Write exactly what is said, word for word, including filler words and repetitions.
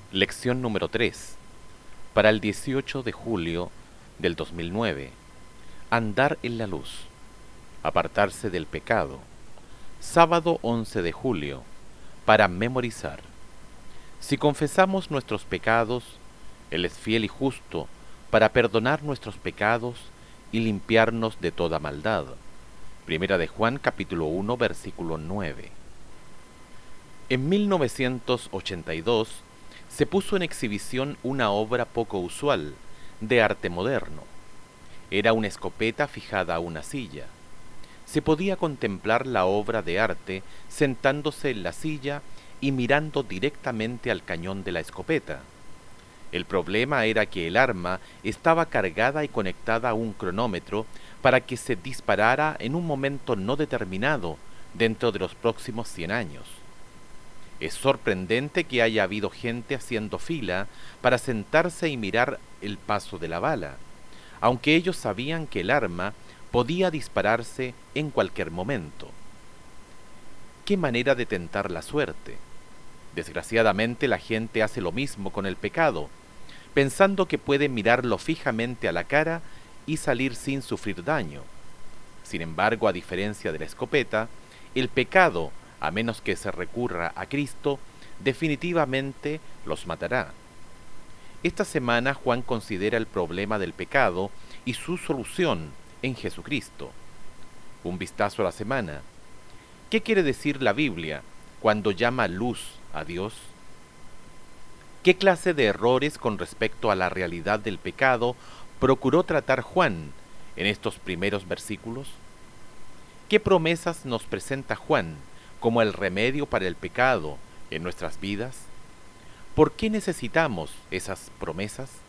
Lección número tres. Para el dieciocho de julio del dos mil nueve. Andar en la luz. Apartarse del pecado. Sábado once de julio. Para memorizar. Si confesamos nuestros pecados, Él es fiel y justo para perdonar nuestros pecados y limpiarnos de toda maldad. Primera de Juan capítulo uno versículo nueve. En mil novecientos ochenta y dos se puso en exhibición una obra poco usual, de arte moderno. Era una escopeta fijada a una silla. Se podía contemplar la obra de arte sentándose en la silla y mirando directamente al cañón de la escopeta. El problema era que el arma estaba cargada y conectada a un cronómetro para que se disparara en un momento no determinado dentro de los próximos cien años. Es sorprendente que haya habido gente haciendo fila para sentarse y mirar el paso de la bala, aunque ellos sabían que el arma podía dispararse en cualquier momento. ¿Qué manera de tentar la suerte? Desgraciadamente la gente hace lo mismo con el pecado, pensando que puede mirarlo fijamente a la cara y salir sin sufrir daño. Sin embargo, a diferencia de la escopeta, el pecado, a menos que se recurra a Cristo, definitivamente los matará. Esta semana Juan considera el problema del pecado y su solución en Jesucristo. Un vistazo a la semana. ¿Qué quiere decir la Biblia cuando llama luz a Dios? ¿Qué clase de errores con respecto a la realidad del pecado procuró tratar Juan en estos primeros versículos? ¿Qué promesas nos presenta Juan como el remedio para el pecado en nuestras vidas? ¿Por qué necesitamos esas promesas?